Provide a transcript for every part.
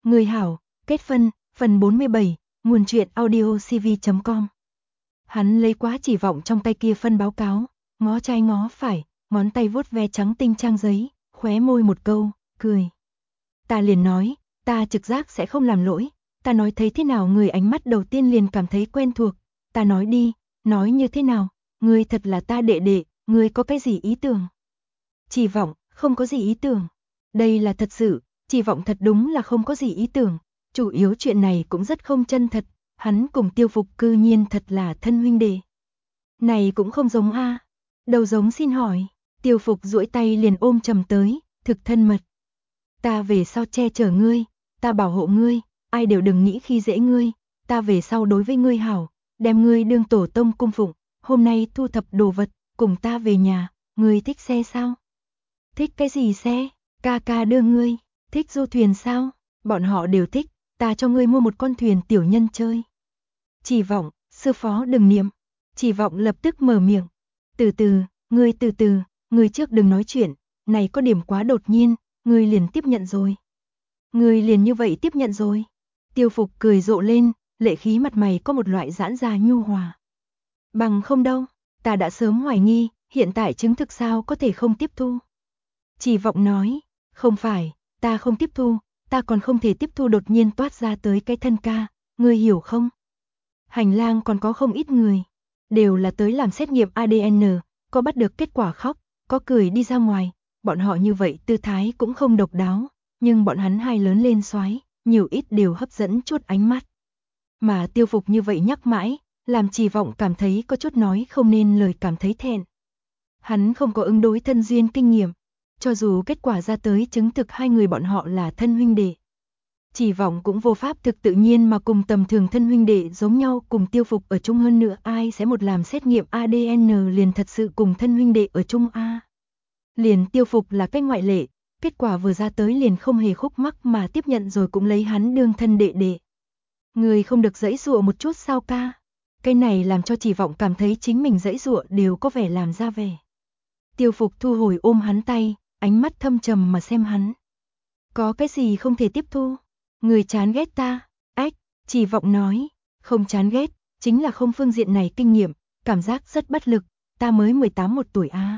Người hảo, kết phân, phần 47, nguồn truyện audiocv.com. Hắn lấy quá chỉ vọng trong tay kia phân báo cáo, ngó trái ngó phải, ngón tay vuốt ve trắng tinh trang giấy, khóe môi một câu, cười. Ta liền nói, ta trực giác sẽ không làm lỗi, ta nói thấy thế nào người ánh mắt đầu tiên liền cảm thấy quen thuộc, ta nói đi, nói như thế nào, ngươi thật là ta đệ đệ, ngươi có cái gì ý tưởng? Chỉ vọng, không có gì ý tưởng. Đây là thật sự, chỉ vọng thật đúng là không có gì ý tưởng, chủ yếu chuyện này cũng rất không chân thật, hắn cùng Tiêu Phục cư nhiên thật là thân huynh đệ. Này cũng không giống a. Đầu giống xin hỏi, Tiêu Phục duỗi tay liền ôm chầm tới, thực thân mật. Ta về sau che chở ngươi, ta bảo hộ ngươi, ai đều đừng nghĩ khi dễ ngươi, ta về sau đối với ngươi hảo, đem ngươi đương tổ tông cung phụng, hôm nay thu thập đồ vật, cùng ta về nhà, ngươi thích xe sao? Thích cái gì xe? Ca ca đưa ngươi, thích du thuyền sao? Bọn họ đều thích, ta cho ngươi mua một con thuyền tiểu nhân chơi. Chỉ vọng, sư phó đừng niệm. Chỉ vọng lập tức mở miệng. Từ từ, ngươi trước đừng nói chuyện, này có điểm quá đột nhiên, ngươi liền tiếp nhận rồi. Ngươi liền như vậy tiếp nhận rồi. Tiêu Phục cười rộ lên, lệ khí mặt mày có một loại giãn ra nhu hòa. Bằng không đâu, ta đã sớm hoài nghi, hiện tại chứng thực sao có thể không tiếp thu. Chỉ vọng nói, không phải, ta không tiếp thu, ta còn không thể tiếp thu đột nhiên toát ra tới cái thân ca, ngươi hiểu không? Hành lang còn có không ít người, đều là tới làm xét nghiệm ADN, có bắt được kết quả khóc, có cười đi ra ngoài, bọn họ như vậy tư thái cũng không độc đáo, nhưng bọn hắn hai lớn lên soái, nhiều ít đều hấp dẫn chút ánh mắt. Mà Tiêu Phục như vậy nhắc mãi, làm Chỉ vọng cảm thấy có chút nói không nên lời cảm thấy thẹn. Hắn không có ứng đối thân duyên kinh nghiệm, cho dù kết quả ra tới chứng thực hai người bọn họ là thân huynh đệ. Chỉ vọng cũng vô pháp thực tự nhiên mà cùng tầm thường thân huynh đệ giống nhau cùng Tiêu Phục ở chung, hơn nữa ai sẽ một làm xét nghiệm ADN liền thật sự cùng thân huynh đệ ở chung a. Liền Tiêu Phục là cái ngoại lệ, kết quả vừa ra tới liền không hề khúc mắc mà tiếp nhận rồi cũng lấy hắn đương thân đệ đệ. Người không được giãy giụa một chút sao ca? Cái này làm cho Chỉ vọng cảm thấy chính mình giãy giụa đều có vẻ làm ra vẻ. Tiêu Phục thu hồi ôm hắn tay, ánh mắt thâm trầm mà xem hắn. Có cái gì không thể tiếp thu? Người chán ghét ta? Ách, Chỉ vọng nói, không chán ghét, chính là không phương diện này kinh nghiệm, cảm giác rất bất lực, ta mới 18 một tuổi a.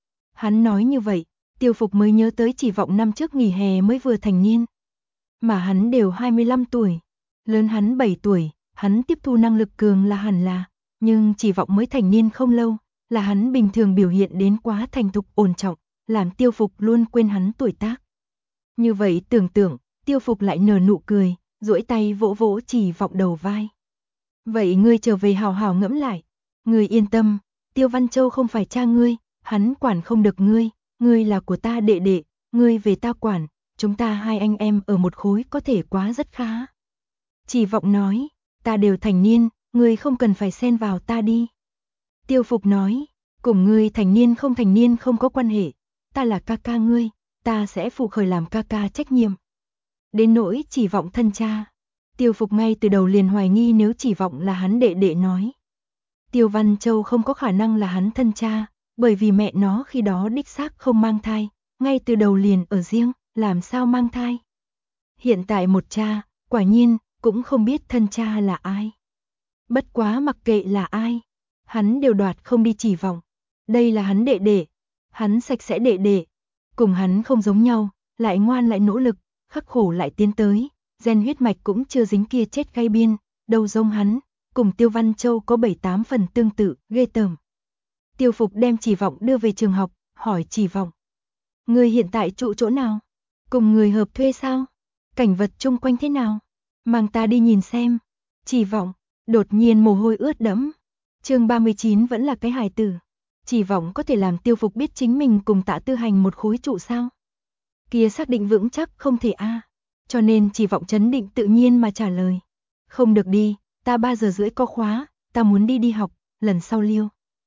Hắn nói như vậy, Tiêu Phục mới nhớ tới Chỉ vọng năm trước nghỉ hè mới vừa thành niên. Mà hắn đều 25 tuổi, lớn hắn 7 tuổi, hắn tiếp thu năng lực cường là hẳn là, nhưng Chỉ vọng mới thành niên không lâu, là hắn bình thường biểu hiện đến quá thành thục ổn trọng, làm Tiêu Phục luôn quên hắn tuổi tác. Như vậy tưởng tượng, Tiêu Phục lại nở nụ cười, duỗi tay vỗ vỗ Chỉ vọng đầu vai. Vậy ngươi trở về hào hào ngẫm lại, ngươi yên tâm, Tiêu Văn Châu không phải cha ngươi, hắn quản không được ngươi, ngươi là của ta đệ đệ, ngươi về ta quản, chúng ta hai anh em ở một khối có thể quá rất khá. Chỉ vọng nói, ta đều thành niên, ngươi không cần phải xen vào ta đi. Tiêu Phục nói, cùng ngươi thành niên không có quan hệ, ta là ca ca ngươi, ta sẽ phụ khởi làm ca ca trách nhiệm. Đến nỗi Chỉ vọng thân cha, Tiêu Phục ngay từ đầu liền hoài nghi nếu Chỉ vọng là hắn đệ đệ nói. Tiêu Văn Châu không có khả năng là hắn thân cha, bởi vì mẹ nó khi đó đích xác không mang thai, ngay từ đầu liền ở riêng, làm sao mang thai. Hiện tại một cha, quả nhiên, cũng không biết thân cha là ai. Bất quá mặc kệ là ai, hắn đều đoạt không đi Chỉ vọng. Đây là hắn đệ đệ, hắn sạch sẽ đệ đệ, cùng hắn không giống nhau, lại ngoan lại nỗ lực, khắc khổ lại tiến tới, gen huyết mạch cũng chưa dính kia chết gai biên, đâu giống hắn, cùng Tiêu Văn Châu có 7-8 phần tương tự, ghê tởm. Tiêu Phục đem Chỉ vọng đưa về trường học, hỏi Chỉ vọng. Người hiện tại trụ chỗ nào? Cùng người hợp thuê sao? Cảnh vật chung quanh thế nào? Mang ta đi nhìn xem. Chỉ vọng, đột nhiên mồ hôi ướt đẫm. Chương 39 vẫn là cái hài tử. Chỉ vọng có thể làm Tiêu Phục biết chính mình cùng Tạ Tư Hành một khối trụ sao? Kia xác định vững chắc không thể a. Cho nên Chỉ vọng trấn định tự nhiên mà trả lời. Không được đi, ta 3 giờ rưỡi có khóa, ta muốn đi học, lần sau liêu.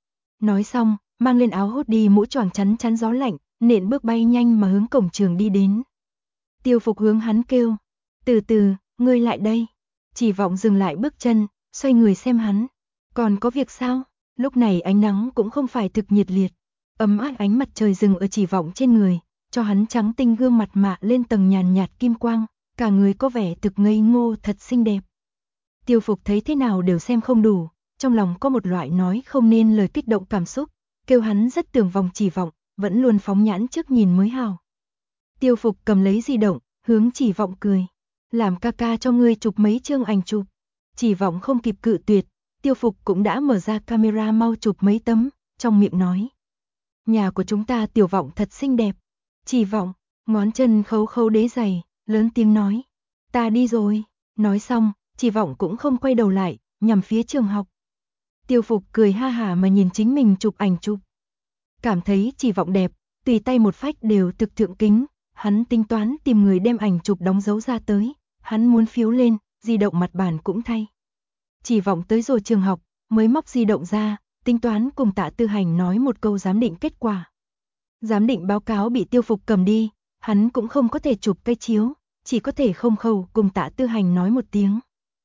Nói xong, mang lên áo hốt đi mũ choàng chắn gió lạnh, nện bước bay nhanh mà hướng cổng trường đi đến. Tiêu Phục hướng hắn kêu, từ từ, ngươi lại đây. Chỉ vọng dừng lại bước chân, xoay người xem hắn. Còn có việc sao? Lúc này ánh nắng cũng không phải thực nhiệt liệt, ấm áp ánh mặt trời dừng ở Chỉ vọng trên người, cho hắn trắng tinh gương mặt mạ lên tầng nhàn nhạt kim quang, cả người có vẻ thực ngây ngô thật xinh đẹp. Tiêu Phục thấy thế nào đều xem không đủ, trong lòng có một loại nói không nên lời kích động cảm xúc, kêu hắn rất tưởng vòng Chỉ Vọng, vẫn luôn phóng nhãn trước nhìn mới hào. Tiêu Phục cầm lấy di động, hướng Chỉ Vọng cười, làm ca ca cho ngươi chụp mấy chương ảnh chụp. Chỉ Vọng không kịp cự tuyệt, Tiêu Phục cũng đã mở ra camera mau chụp mấy tấm, trong miệng nói. Nhà của chúng ta Tiểu Vọng thật xinh đẹp. Chỉ Vọng, ngón chân khấu khấu đế giày, lớn tiếng nói. Ta đi rồi. Nói xong, Chỉ Vọng cũng không quay đầu lại, nhằm phía trường học. Tiêu Phục cười ha hả mà nhìn chính mình chụp ảnh chụp. Cảm thấy Chỉ Vọng đẹp, tùy tay một phách đều thực thượng kính, hắn tính toán tìm người đem ảnh chụp đóng dấu ra tới, hắn muốn phiếu lên, di động mặt bàn cũng thay. Chỉ Vọng tới rồi trường học, mới móc di động ra, tính toán cùng Tạ Tư Hành nói một câu giám định kết quả. Giám định báo cáo bị Tiêu Phục cầm đi, hắn cũng không có thể chụp cái chiếu, chỉ có thể không khâu cùng Tạ Tư Hành nói một tiếng.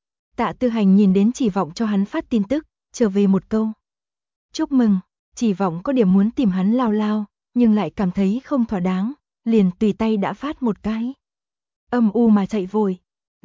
Tạ Tư Hành nhìn đến Chỉ Vọng cho hắn phát tin tức, trở về một câu. Chúc mừng, Chỉ Vọng có điểm muốn tìm hắn lao lao, nhưng lại cảm thấy không thỏa đáng, liền tùy tay đã phát một cái. Âm u mà chạy vội.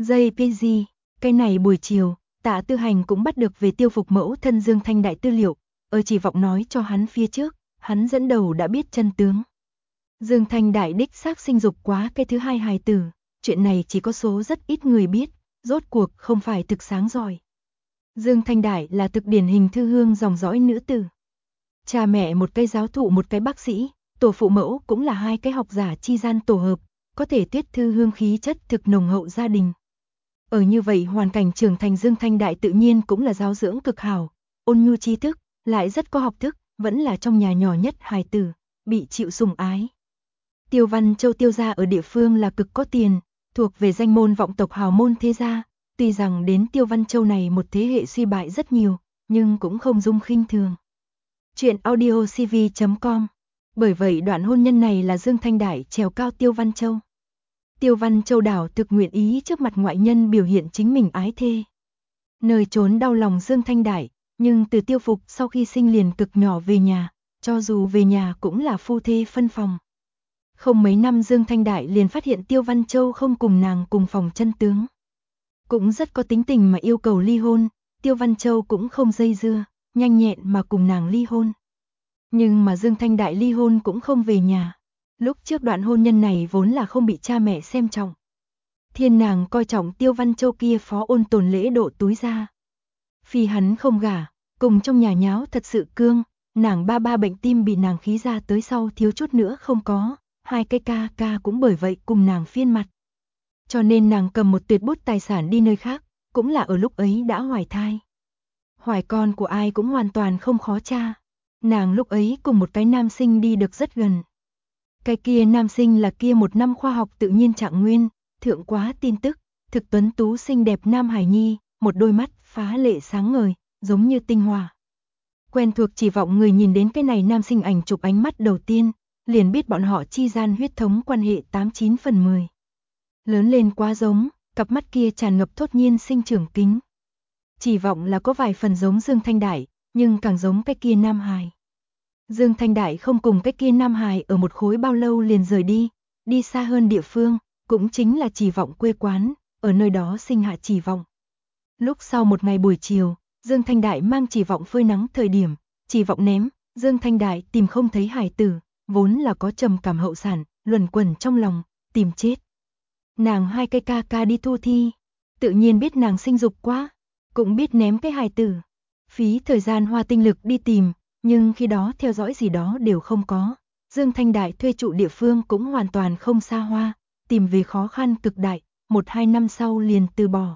JPG, cái này buổi chiều, Tạ Tư Hành cũng bắt được về Tiêu Phục mẫu thân Dương Thanh Đại tư liệu, ở Chỉ Vọng nói cho hắn phía trước, hắn dẫn đầu đã biết chân tướng. Dương Thanh Đại đích xác sinh dục quá cái thứ hai hài tử, chuyện này chỉ có số rất ít người biết, rốt cuộc không phải thực sáng giỏi. Dương Thanh Đại là thực điển hình thư hương dòng dõi nữ tử. Cha mẹ một cái giáo thụ một cái bác sĩ, tổ phụ mẫu cũng là hai cái học giả chi gian tổ hợp, có thể tuyết thư hương khí chất thực nồng hậu gia đình. Ở như vậy hoàn cảnh trưởng thành Dương Thanh Đại tự nhiên cũng là giáo dưỡng cực hảo, ôn nhu tri thức, lại rất có học thức, vẫn là trong nhà nhỏ nhất hài tử, bị chịu sủng ái. Tiêu Văn Châu Tiêu gia ở địa phương là cực có tiền, thuộc về danh môn vọng tộc hào môn thế gia, tuy rằng đến Tiêu Văn Châu này một thế hệ suy bại rất nhiều, nhưng cũng không dung khinh thường. Chuyện audiocv.com. Bởi vậy đoạn hôn nhân này là Dương Thanh Đại trèo cao Tiêu Văn Châu. Tiêu Văn Châu đảo thực nguyện ý trước mặt ngoại nhân biểu hiện chính mình ái thê. Nơi trốn đau lòng Dương Thanh Đại, nhưng từ Tiêu Phục sau khi sinh liền cực nhỏ về nhà, cho dù về nhà cũng là phu thê phân phòng. Không mấy năm Dương Thanh Đại liền phát hiện Tiêu Văn Châu không cùng nàng cùng phòng chân tướng. Cũng rất có tính tình mà yêu cầu ly hôn, Tiêu Văn Châu cũng không dây dưa, nhanh nhẹn mà cùng nàng ly hôn. Nhưng mà Dương Thanh Đại ly hôn cũng không về nhà. Lúc trước đoạn hôn nhân này vốn là không bị cha mẹ xem trọng. Thiên nàng coi trọng Tiêu Văn Châu kia phó ôn tồn lễ độ túi ra. Phi hắn không gả, cùng trong nhà nháo thật sự cương, nàng ba bệnh tim bị nàng khí ra tới sau thiếu chút nữa không có, hai cái ca cũng bởi vậy cùng nàng phiên mặt. Cho nên nàng cầm một tuyệt bút tài sản đi nơi khác, cũng là ở lúc ấy đã hoài thai. Hoài con của ai cũng hoàn toàn không khó tra. Nàng lúc ấy cùng một cái nam sinh đi được rất gần. Cái kia nam sinh là kia một năm khoa học tự nhiên trạng nguyên, thượng quá tin tức, thực tuấn tú xinh đẹp nam hải nhi, một đôi mắt phá lệ sáng ngời, giống như tinh hoa. Quen thuộc Chỉ Vọng người nhìn đến cái này nam sinh ảnh chụp ánh mắt đầu tiên, liền biết bọn họ chi gian huyết thống quan hệ 89 phần 10. Lớn lên quá giống, cặp mắt kia tràn ngập thốt nhiên sinh trưởng kính. Chỉ Vọng là có vài phần giống Dương Thanh Đại, nhưng càng giống cái kia nam hài. Dương Thanh Đại không cùng cái kia nam hài ở một khối bao lâu liền rời đi, đi xa hơn địa phương, cũng chính là Chỉ Vọng quê quán, ở nơi đó sinh hạ Chỉ Vọng. Lúc sau một ngày buổi chiều, Dương Thanh Đại mang Chỉ Vọng phơi nắng thời điểm, Chỉ Vọng ném, Dương Thanh Đại tìm không thấy hài tử, vốn là có trầm cảm hậu sản, luẩn quẩn trong lòng, tìm chết. Nàng hai cái ca đi thu thi, tự nhiên biết nàng sinh dục quá, cũng biết ném cái hài tử. Phí thời gian hoa tinh lực đi tìm, nhưng khi đó theo dõi gì đó đều không có. Dương Thanh Đại thuê trụ địa phương cũng hoàn toàn không xa hoa, tìm về khó khăn cực đại, 1-2 năm sau liền từ bỏ.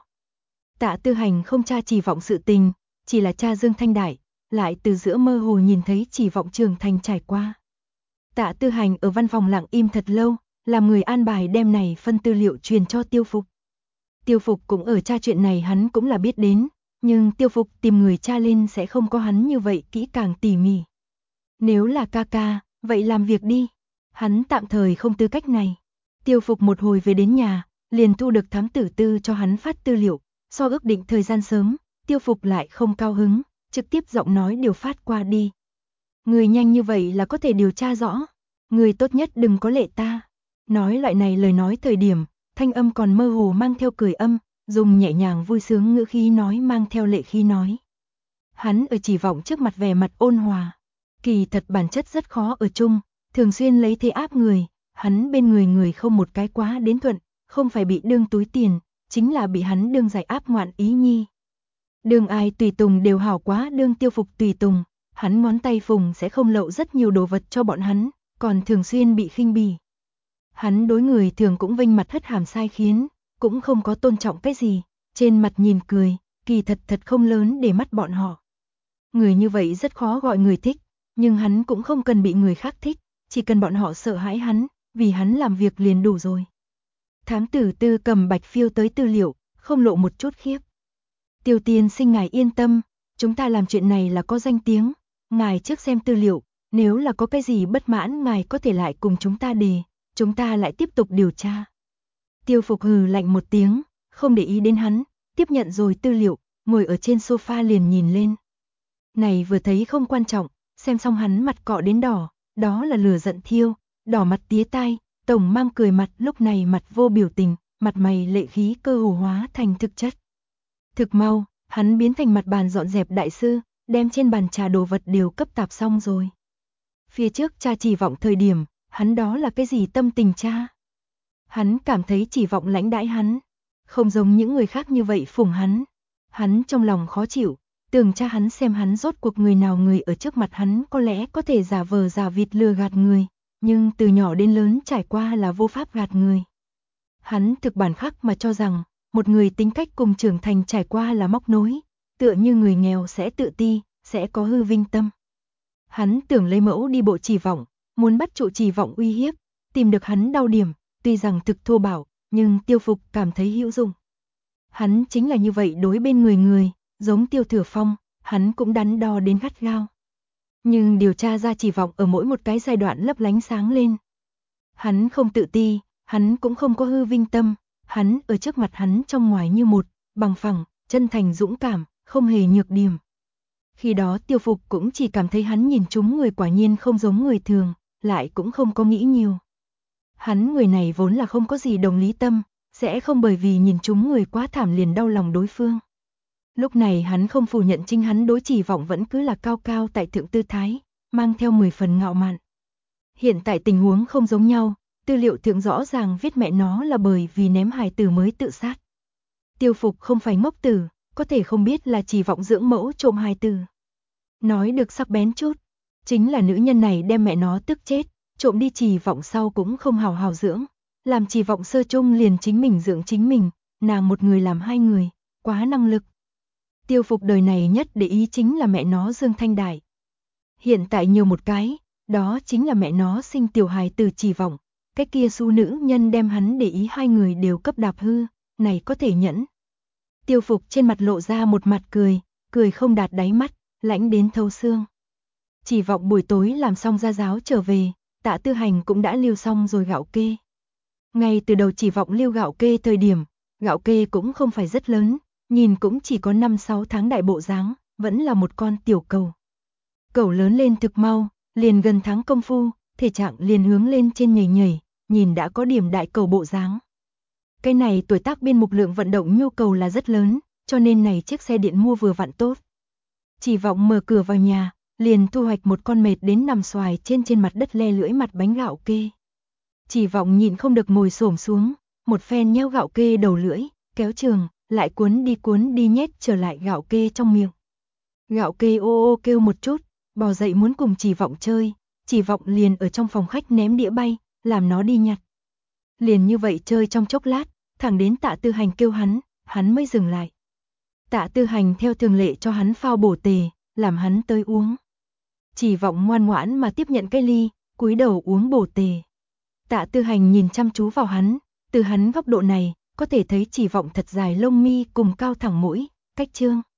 Tạ Tư Hành không tra Chỉ Vọng sự tình, chỉ là tra Dương Thanh Đại, lại từ giữa mơ hồ nhìn thấy Chỉ Vọng trưởng thành trải qua. Tạ Tư Hành ở văn phòng lặng im thật lâu, làm người an bài đem này phân tư liệu truyền cho Tiêu Phục. Tiêu Phục cũng ở tra chuyện này hắn cũng là biết đến, nhưng Tiêu Phục tìm người tra lên sẽ không có hắn như vậy kỹ càng tỉ mỉ. Nếu là ca, vậy làm việc đi. Hắn tạm thời không tư cách này. Tiêu Phục một hồi về đến nhà, liền thu được thám tử tư cho hắn phát tư liệu, so ước định thời gian sớm, Tiêu Phục lại không cao hứng, trực tiếp giọng nói điều phát qua đi. Người nhanh như vậy là có thể điều tra rõ, người tốt nhất đừng có lệ ta. Nói loại này lời nói thời điểm, thanh âm còn mơ hồ mang theo cười âm, dùng nhẹ nhàng vui sướng ngữ khí nói mang theo lệ khí nói. Hắn ở Chỉ Vọng trước mặt vẻ mặt ôn hòa, kỳ thật bản chất rất khó ở chung, thường xuyên lấy thế áp người, hắn bên người không một cái quá đến thuận, không phải bị đương túi tiền, chính là bị hắn đương giải áp ngoạn ý nhi. Đương ai tùy tùng đều hảo quá, đương Tiêu Phục tùy tùng, hắn ngón tay phùng sẽ không lậu rất nhiều đồ vật cho bọn hắn, còn thường xuyên bị khinh bỉ. Hắn đối người thường cũng vênh mặt hất hàm sai khiến, cũng không có tôn trọng cái gì, trên mặt nhìn cười, kỳ thật không lớn để mắt bọn họ. Người như vậy rất khó gọi người thích, nhưng hắn cũng không cần bị người khác thích, chỉ cần bọn họ sợ hãi hắn, vì hắn làm việc liền đủ rồi. Thám tử Tư cầm bạch phiêu tới tư liệu, không lộ một chút khiếp. Tiêu tiên sinh ngài yên tâm, chúng ta làm chuyện này là có danh tiếng, ngài trước xem tư liệu, nếu là có cái gì bất mãn ngài có thể lại cùng chúng ta đề, chúng ta lại tiếp tục điều tra. Tiêu Phục hừ lạnh một tiếng, không để ý đến hắn, tiếp nhận rồi tư liệu, ngồi ở trên sofa liền nhìn lên. Này vừa thấy không quan trọng, xem xong hắn mặt cọ đến đỏ, đó là lửa giận thiêu, đỏ mặt tía tai, tổng mang cười mặt, lúc này mặt vô biểu tình, mặt mày lệ khí cơ hồ hóa thành thực chất. Thực mau, hắn biến thành mặt bàn dọn dẹp đại sư, đem trên bàn trà đồ vật đều cấp tạp xong rồi. Phía trước cha Chỉ Vọng thời điểm, hắn đó là cái gì tâm tình cha? Hắn cảm thấy Chỉ Vọng lãnh đãi hắn, không giống những người khác như vậy phủng hắn. Hắn trong lòng khó chịu, tưởng cha hắn xem hắn rốt cuộc người nào người ở trước mặt hắn có lẽ có thể giả vờ giả vịt lừa gạt người, nhưng từ nhỏ đến lớn trải qua là vô pháp gạt người. Hắn thực bản khắc mà cho rằng, một người tính cách cùng trưởng thành trải qua là móc nối, tựa như người nghèo sẽ tự ti, sẽ có hư vinh tâm. Hắn tưởng lấy mẫu đi bộ Chỉ Vọng, muốn bắt trụ Chỉ Vọng uy hiếp, tìm được hắn đau điểm, tuy rằng thực thô bạo, nhưng Tiêu Phục cảm thấy hữu dụng. Hắn chính là như vậy đối bên người, giống Tiêu Thừa Phong, hắn cũng đắn đo đến gắt gao. Nhưng điều tra ra Chỉ Vọng ở mỗi một cái giai đoạn lấp lánh sáng lên. Hắn không tự ti, hắn cũng không có hư vinh tâm, hắn ở trước mặt hắn trong ngoài như một, bằng phẳng, chân thành dũng cảm, không hề nhược điểm. Khi đó Tiêu Phục cũng chỉ cảm thấy hắn nhìn chúng người quả nhiên không giống người thường, lại cũng không có nghĩ nhiều. Hắn người này vốn là không có gì đồng lý tâm, sẽ không bởi vì nhìn chúng người quá thảm liền đau lòng đối phương. Lúc này hắn không phủ nhận chính hắn đối Chỉ Vọng vẫn cứ là cao cao tại thượng tư thái, mang theo 10 phần ngạo mạn. Hiện tại tình huống không giống nhau, tư liệu thượng rõ ràng viết mẹ nó là bởi vì ném hài tử mới tự sát. Tiêu Phục không phải ngốc tử, có thể không biết là Chỉ Vọng dưỡng mẫu trộm hài tử. Nói được sắc bén chút, chính là nữ nhân này đem mẹ nó tức chết, trộm đi Chỉ Vọng sau cũng không hào hào dưỡng, làm Chỉ Vọng sơ chung liền chính mình dưỡng chính mình, nàng một người làm hai người, quá năng lực. Tiêu Phục đời này nhất để ý chính là mẹ nó Dương Thanh Đại. Hiện tại nhiều một cái, đó chính là mẹ nó sinh tiểu hài từ Chỉ Vọng, cái kia su nữ nhân đem hắn để ý hai người đều cấp đạp hư, này có thể nhẫn. Tiêu Phục trên mặt lộ ra một mặt cười, cười không đạt đáy mắt, lãnh đến thấu xương. Chỉ Vọng buổi tối làm xong gia giáo trở về, Tạ Tư Hành cũng đã lưu xong rồi gạo kê. Ngay từ đầu Chỉ Vọng lưu gạo kê thời điểm, gạo kê cũng không phải rất lớn, nhìn cũng chỉ có 5-6 tháng đại bộ dáng, vẫn là một con tiểu cầu. Cẩu lớn lên thực mau, liền gần tháng công phu, thể trạng liền hướng lên trên nhảy, nhìn đã có điểm đại cầu bộ dáng. Cái này tuổi tác biên mục lượng vận động nhu cầu là rất lớn, cho nên này chiếc xe điện mua vừa vặn tốt. Chỉ Vọng mở cửa vào nhà, liền thu hoạch một con mệt đến nằm xoài trên mặt đất le lưỡi mặt bánh gạo kê. Chỉ Vọng nhịn không được ngồi xổm xuống, một phen nheo gạo kê đầu lưỡi, kéo trường, lại cuốn đi nhét trở lại gạo kê trong miệng. Gạo kê ô ô kêu một chút, bò dậy muốn cùng Chỉ Vọng chơi, Chỉ Vọng liền ở trong phòng khách ném đĩa bay, làm nó đi nhặt. Liền như vậy chơi trong chốc lát, thẳng đến Tạ Tư Hành kêu hắn mới dừng lại. Tạ Tư Hành theo thường lệ cho hắn phao bổ tề, làm hắn tới uống. Chỉ Vọng ngoan ngoãn mà tiếp nhận cái ly, cúi đầu uống bổ tề. Tạ Tư Hành nhìn chăm chú vào hắn, từ hắn góc độ này, có thể thấy Chỉ Vọng thật dài lông mi cùng cao thẳng mũi, cách trương.